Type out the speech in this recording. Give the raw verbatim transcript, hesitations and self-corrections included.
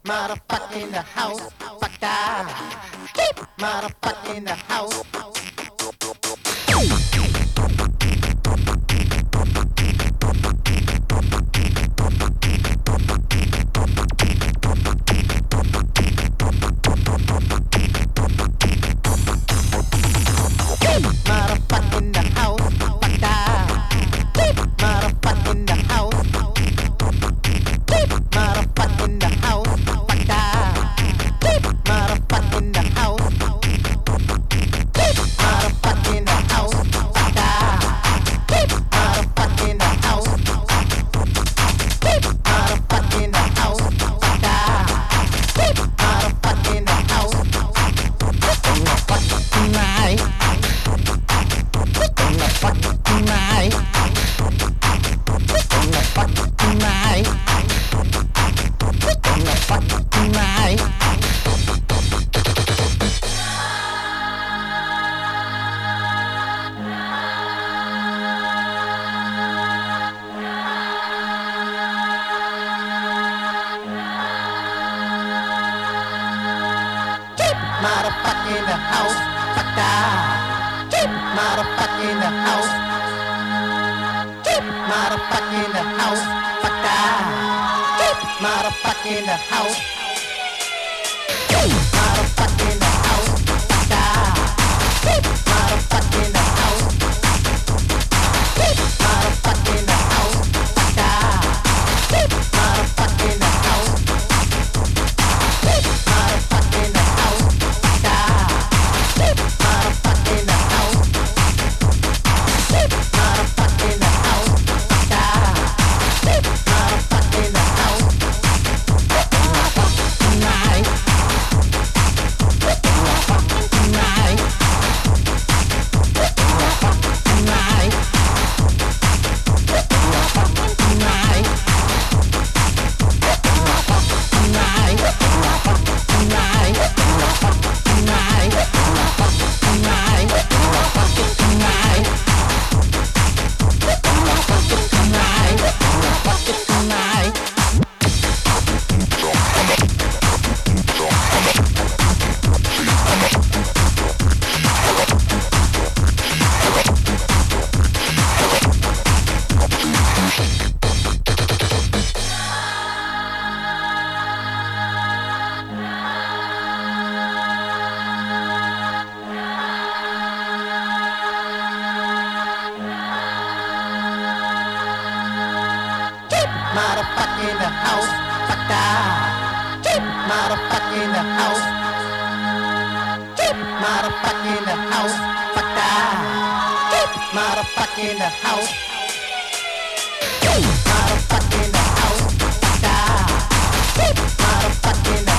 Motherfucker in the house, fuck that. Motherfucker in the house. Motherfucker in the house, fuck that. Motherfucker in the house. Motherfucker in the house, fuck that. Motherfucker in the house. Motherfucker in the house, fuck that. Motherfucker in the house. Motherfucker in the house, fuck that. Motherfucker in the house. Tonight. Fuck tonight. Fuck tonight. Fuck tonight. Motherfucker in the house, fuck that. Motherfucker in the house. Motherfucker in the house, fuck that. Motherfucker in the house. Motherfucker in the house, fuck that. Motherfucker in the house. Motherfucker in the house, fuck that. Motherfucker in the house. Motherfucker in the house, fuck that. Motherfucker in the house. Motherfucker in the house, fuck that. Motherfucker in the house. Tonight. Tonight. Tonight. Tonight. Motherfucker in the house, fuck that. Motherfucker in the house. Motherfucker in the house, fuck that. Motherfucker in the house. Motherfucker in the house, fuck that. Motherfucker in the